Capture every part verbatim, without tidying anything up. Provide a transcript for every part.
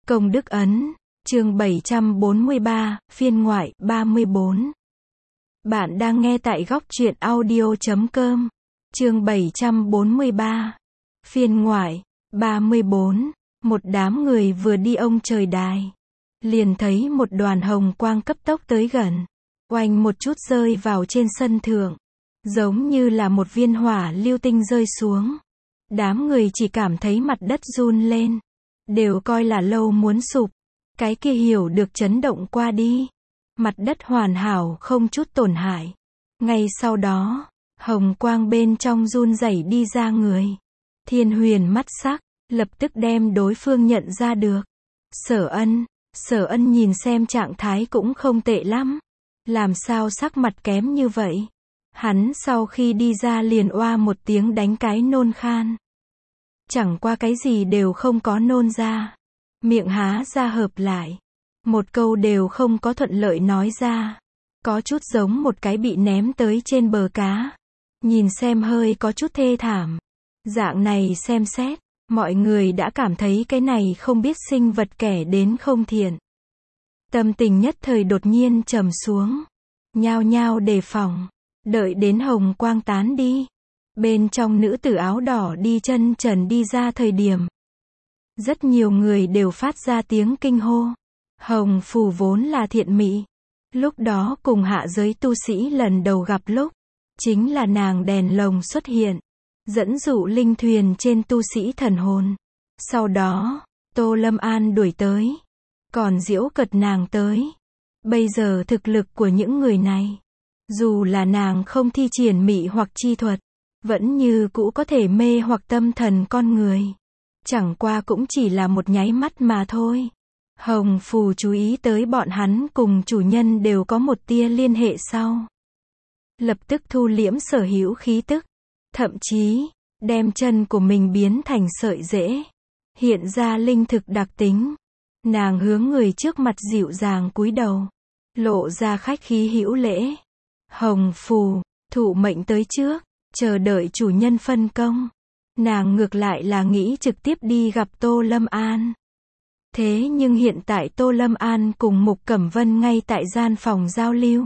Công đức ấn, chương bảy trăm bốn mươi ba, phiên ngoại, ba mươi bốn. Bạn đang nghe tại góc truyện audio chấm com, chương bảy trăm bốn mươi ba, phiên ngoại, ba mươi bốn. Một đám người vừa đi ông trời đài. Liền thấy một đoàn hồng quang cấp tốc tới gần. Oanh một chút rơi vào trên sân thượng. Giống như là một viên hỏa lưu tinh rơi xuống. Đám người chỉ cảm thấy mặt đất run lên. Đều coi là lâu muốn sụp. Cái kia hiểu được chấn động qua đi. Mặt đất hoàn hảo không chút tổn hại. Ngay sau đó, hồng quang bên trong run rẩy đi ra người. Thiên Huyền mắt sắc, lập tức đem đối phương nhận ra được. Sở Ân, Sở Ân nhìn xem trạng thái cũng không tệ lắm. Làm sao sắc mặt kém như vậy? Hắn sau khi đi ra liền oa một tiếng đánh cái nôn khan. Chẳng qua cái gì đều không có nôn ra. Miệng há ra hợp lại. Một câu đều không có thuận lợi nói ra. Có chút giống một cái bị ném tới trên bờ cá. Nhìn xem hơi có chút thê thảm. Dạng này xem xét, mọi người đã cảm thấy cái này không biết sinh vật kẻ đến không thiện. Tâm tình nhất thời đột nhiên trầm xuống. Nhao nhao đề phòng. Đợi đến hồng quang tán đi. Bên trong nữ tử áo đỏ đi chân trần đi ra thời điểm. Rất nhiều người đều phát ra tiếng kinh hô. Hồng phù vốn là thiện mỹ. Lúc đó cùng hạ giới tu sĩ lần đầu gặp lúc. Chính là nàng đèn lồng xuất hiện. Dẫn dụ linh thuyền trên tu sĩ thần hồn. Sau đó, Tô Lâm An đuổi tới. Còn giễu cợt nàng tới. Bây giờ thực lực của những người này. Dù là nàng không thi triển mị hoặc chi thuật. Vẫn như cũ có thể mê hoặc tâm thần con người. Chẳng qua cũng chỉ là một nháy mắt mà thôi. Hồng phù chú ý tới bọn hắn cùng chủ nhân đều có một tia liên hệ sau. Lập tức thu liễm sở hữu khí tức. Thậm chí, đem chân của mình biến thành sợi rễ. Hiện ra linh thực đặc tính. Nàng hướng người trước mặt dịu dàng cúi đầu. Lộ ra khách khí hữu lễ. Hồng phù, thụ mệnh tới trước. Chờ đợi chủ nhân phân công. Nàng ngược lại là nghĩ trực tiếp đi gặp Tô Lâm An. Thế nhưng hiện tại Tô Lâm An cùng Mục Cẩm Vân ngay tại gian phòng giao lưu.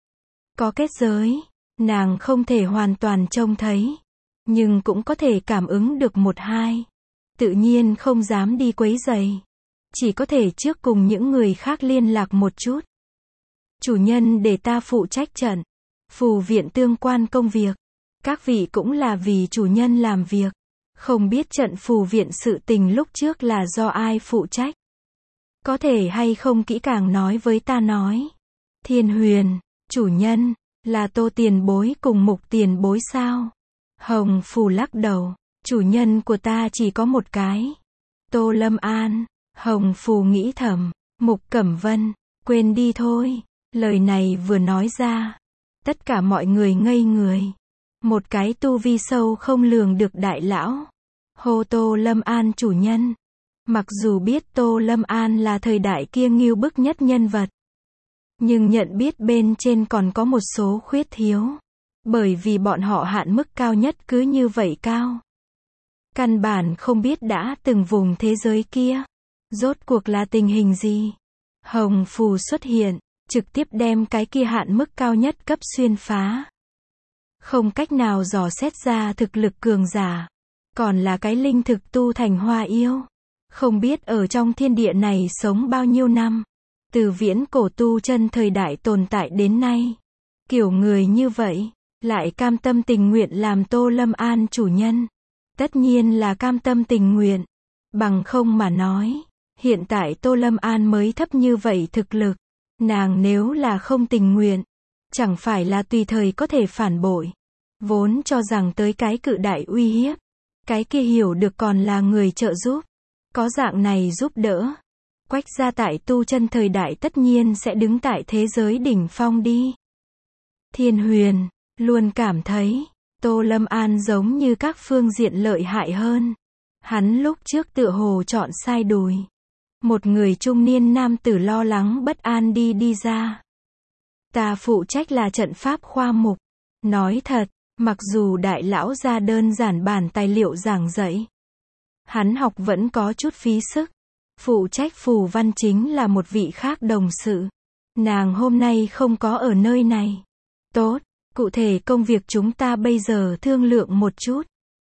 Có kết giới. Nàng không thể hoàn toàn trông thấy. Nhưng cũng có thể cảm ứng được một hai. Tự nhiên không dám đi quấy rầy. Chỉ có thể trước cùng những người khác liên lạc một chút. Chủ nhân để ta phụ trách trận. Phù viện tương quan công việc. Các vị cũng là vì chủ nhân làm việc. Không biết trận phù viện sự tình lúc trước là do ai phụ trách. Có thể hay không kỹ càng nói với ta nói. Thiên Huyền, chủ nhân, là Tô tiền bối cùng Mục tiền bối sao? Hồng phù lắc đầu, chủ nhân của ta chỉ có một cái. Tô Lâm An, Hồng phù nghĩ thầm, Mục Cẩm Vân, quên đi thôi. Lời này vừa nói ra. Tất cả mọi người ngây người. Một cái tu vi sâu không lường được đại lão. Hô Tô Lâm An chủ nhân. Mặc dù biết Tô Lâm An là thời đại kia ngưu bức nhất nhân vật. Nhưng nhận biết bên trên còn có một số khuyết thiếu. Bởi vì bọn họ hạn mức cao nhất cứ như vậy cao. Căn bản không biết đã từng vùng thế giới kia. Rốt cuộc là tình hình gì. Hồng phù xuất hiện. Trực tiếp đem cái kia hạn mức cao nhất cấp xuyên phá. Không cách nào dò xét ra thực lực cường giả. Còn là cái linh thực tu thành hoa yêu. Không biết ở trong thiên địa này sống bao nhiêu năm. Từ viễn cổ tu chân thời đại tồn tại đến nay. Kiểu người như vậy, lại cam tâm tình nguyện làm Tô Lâm An chủ nhân. Tất nhiên là cam tâm tình nguyện. Bằng không mà nói. Hiện tại Tô Lâm An mới thấp như vậy thực lực. Nàng nếu là không tình nguyện. Chẳng phải là tùy thời có thể phản bội. Vốn cho rằng tới cái cự đại uy hiếp. Cái kia hiểu được còn là người trợ giúp. Có dạng này giúp đỡ. Quách gia tại tu chân thời đại tất nhiên sẽ đứng tại thế giới đỉnh phong đi. Thiên Huyền, luôn cảm thấy, Tô Lâm An giống như các phương diện lợi hại hơn. Hắn lúc trước tựa hồ chọn sai đùi. Một người trung niên nam tử lo lắng bất an đi đi ra. Ta phụ trách là trận pháp khoa mục. Nói thật, mặc dù đại lão ra đơn giản bản tài liệu giảng dạy. Hắn học vẫn có chút phí sức. Phụ trách phù văn chính là một vị khác đồng sự. Nàng hôm nay không có ở nơi này. Tốt, cụ thể công việc chúng ta bây giờ thương lượng một chút.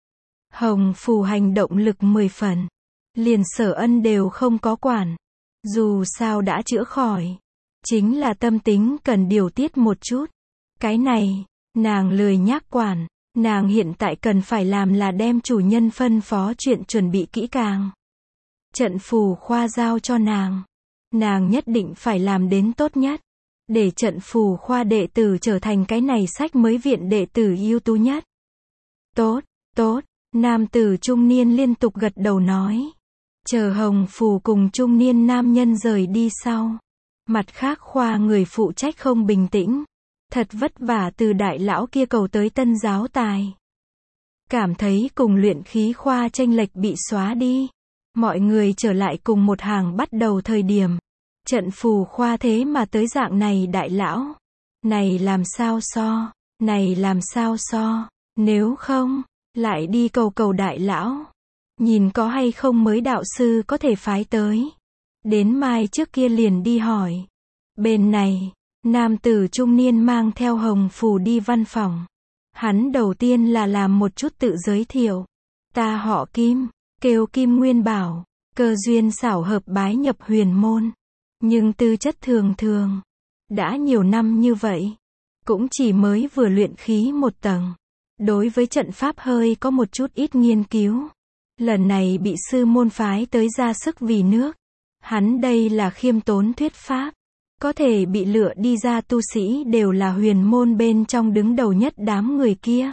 Hồng phù hành động lực mười phần. Liền Sở Ân đều không có quản. Dù sao đã chữa khỏi. Chính là tâm tính cần điều tiết một chút. Cái này, nàng lười nhác quản. Nàng hiện tại cần phải làm là đem chủ nhân phân phó chuyện chuẩn bị kỹ càng. Trận phù khoa giao cho nàng. Nàng nhất định phải làm đến tốt nhất. Để trận phù khoa đệ tử trở thành cái này sách mới viện đệ tử ưu tú nhất. Tốt, tốt, nam tử trung niên liên tục gật đầu nói. Chờ Hồng phù cùng trung niên nam nhân rời đi sau. Mặt khác khoa người phụ trách không bình tĩnh. Thật vất vả từ đại lão kia cầu tới tân giáo tài. Cảm thấy cùng luyện khí khoa chênh lệch bị xóa đi. Mọi người trở lại cùng một hàng bắt đầu thời điểm. Trận phù khoa thế mà tới dạng này đại lão. Này làm sao so, này làm sao so, nếu không, lại đi cầu cầu đại lão. Nhìn có hay không mới đạo sư có thể phái tới. Đến mai trước kia liền đi hỏi. Bên này, nam tử trung niên mang theo Hồng phù đi văn phòng. Hắn đầu tiên là làm một chút tự giới thiệu. Ta họ Kim, kêu Kim Nguyên Bảo, cơ duyên xảo hợp bái nhập huyền môn. Nhưng tư chất thường thường. Đã nhiều năm như vậy. Cũng chỉ mới vừa luyện khí một tầng. Đối với trận pháp hơi có một chút ít nghiên cứu. Lần này bị sư môn phái tới ra sức vì nước. Hắn đây là khiêm tốn thuyết pháp. Có thể bị lựa đi ra tu sĩ đều là huyền môn bên trong đứng đầu nhất đám người kia.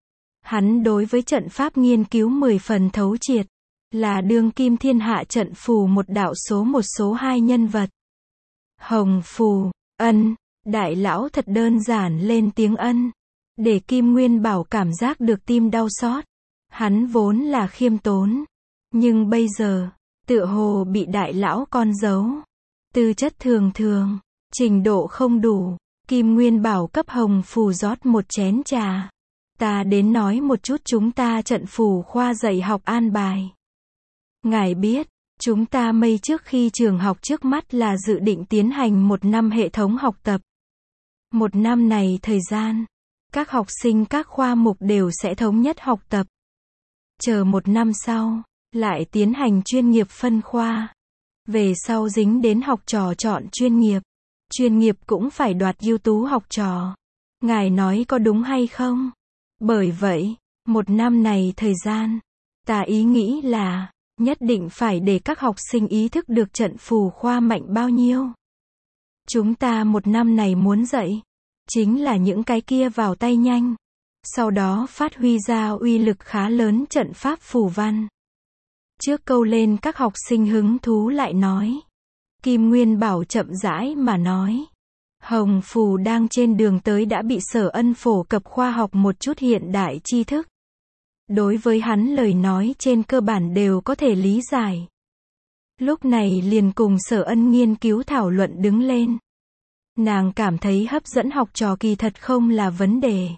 Hắn đối với trận pháp nghiên cứu mười phần thấu triệt. Là đương kim thiên hạ trận phù một đạo số một số hai nhân vật. Hồng phù, ân, đại lão thật đơn giản lên tiếng ân. Để Kim Nguyên Bảo cảm giác được tim đau xót. Hắn vốn là khiêm tốn. Nhưng bây giờ, tựa hồ bị đại lão con giấu. Tư chất thường thường, trình độ không đủ. Kim Nguyên Bảo cấp Hồng phù rót một chén trà. Ta đến nói một chút chúng ta trận phù khoa dạy học an bài. Ngài biết, chúng ta mây trước khi trường học trước mắt là dự định tiến hành một năm hệ thống học tập. Một năm này thời gian, các học sinh các khoa mục đều sẽ thống nhất học tập. Chờ một năm sau, lại tiến hành chuyên nghiệp phân khoa. Về sau dính đến học trò chọn chuyên nghiệp. Chuyên nghiệp cũng phải đoạt ưu tú học trò. Ngài nói có đúng hay không? Bởi vậy, một năm này thời gian, ta ý nghĩ là nhất định phải để các học sinh ý thức được trận phù khoa mạnh bao nhiêu. Chúng ta một năm này muốn dạy, chính là những cái kia vào tay nhanh. Sau đó phát huy ra uy lực khá lớn trận pháp phù văn. Trước câu lên các học sinh hứng thú lại nói. Kim Nguyên Bảo chậm rãi mà nói. Hồng phù đang trên đường tới đã bị Sở Ân phổ cập khoa học một chút hiện đại tri thức. Đối với hắn lời nói trên cơ bản đều có thể lý giải. Lúc này liền cùng Sở Ân nghiên cứu thảo luận đứng lên. Nàng cảm thấy hấp dẫn học trò kỳ thật không là vấn đề.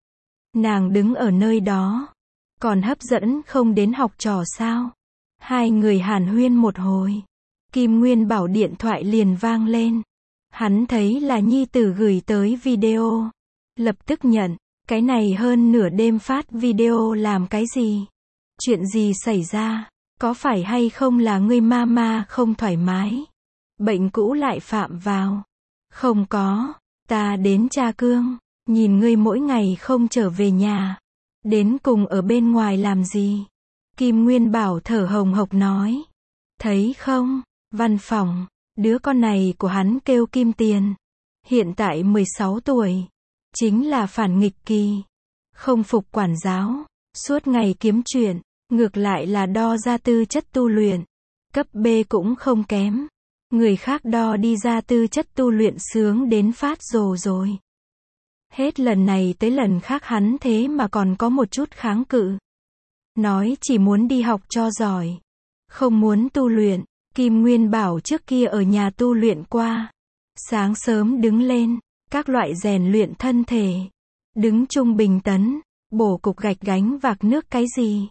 Nàng đứng ở nơi đó. Còn hấp dẫn không đến học trò sao? Hai người hàn huyên một hồi. Kim Nguyên Bảo điện thoại liền vang lên. Hắn thấy là nhi tử gửi tới video. Lập tức nhận. Cái này hơn nửa đêm phát video làm cái gì? Chuyện gì xảy ra? Có phải hay không là ngươi mama không thoải mái? Bệnh cũ lại phạm vào. Không có. Ta đến Tra Cương. Nhìn ngươi mỗi ngày không trở về nhà. Đến cùng ở bên ngoài làm gì? Kim Nguyên Bảo thở hồng hộc nói. Thấy không? Văn phòng. Đứa con này của hắn kêu Kim Tiền. Hiện tại mười sáu tuổi. Chính là phản nghịch kỳ. Không phục quản giáo. Suốt ngày kiếm chuyện. Ngược lại là đo ra tư chất tu luyện. Cấp B cũng không kém. Người khác đo đi ra tư chất tu luyện sướng đến phát rồ rồi. Hết lần này tới lần khác hắn thế mà còn có một chút kháng cự. Nói chỉ muốn đi học cho giỏi. Không muốn tu luyện. Kim Nguyên Bảo trước kia ở nhà tu luyện qua. Sáng sớm đứng lên. Các loại rèn luyện thân thể. Đứng trung bình tấn. Bổ cục gạch gánh vạc nước cái gì.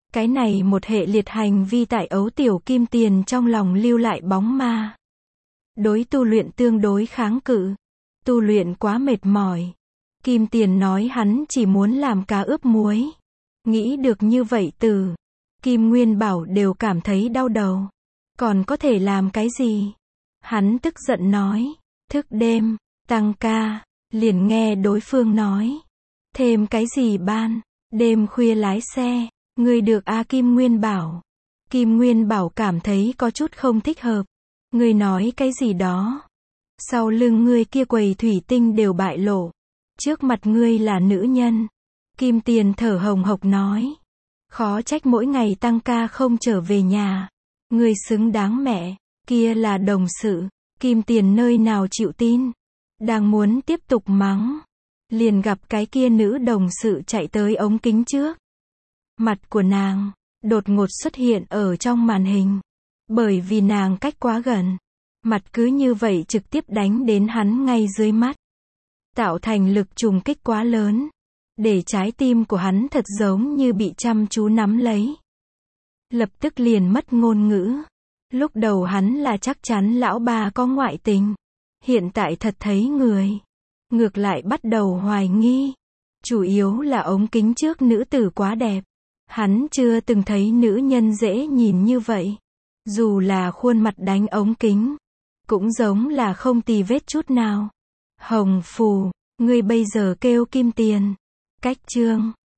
Cái này một hệ liệt hành vi tại ấu tiểu Kim Tiền trong lòng lưu lại bóng ma. Đối tu luyện tương đối kháng cự. Tu luyện quá mệt mỏi. Kim Tiền nói hắn chỉ muốn làm cá ướp muối. Nghĩ được như vậy từ Kim Nguyên Bảo đều cảm thấy đau đầu. Còn có thể làm cái gì? Hắn tức giận nói. Thức đêm, tăng ca, liền nghe đối phương nói. Thêm cái gì ban? Đêm khuya lái xe, ngươi được a Kim Nguyên Bảo. Kim Nguyên Bảo cảm thấy có chút không thích hợp. Ngươi nói cái gì đó? Sau lưng ngươi kia quầy thủy tinh đều bại lộ. Trước mặt ngươi là nữ nhân. Kim Tiền thở hồng hộc nói. Khó trách mỗi ngày tăng ca không trở về nhà. Ngươi xứng đáng mẹ, kia là đồng sự. Kim Tiền nơi nào chịu tin. Đang muốn tiếp tục mắng. Liền gặp cái kia nữ đồng sự chạy tới ống kính trước. Mặt của nàng, đột ngột xuất hiện ở trong màn hình. Bởi vì nàng cách quá gần. Mặt cứ như vậy trực tiếp đánh đến hắn ngay dưới mắt. Tạo thành lực trùng kích quá lớn. Để trái tim của hắn thật giống như bị chăm chú nắm lấy. Lập tức liền mất ngôn ngữ. Lúc đầu hắn là chắc chắn lão bà có ngoại tình. Hiện tại thật thấy người. Ngược lại bắt đầu hoài nghi. Chủ yếu là ống kính trước nữ tử quá đẹp. Hắn chưa từng thấy nữ nhân dễ nhìn như vậy. Dù là khuôn mặt đánh ống kính. Cũng giống là không tì vết chút nào. Hồng Phù, ngươi bây giờ kêu Kim Tiền. Cách chương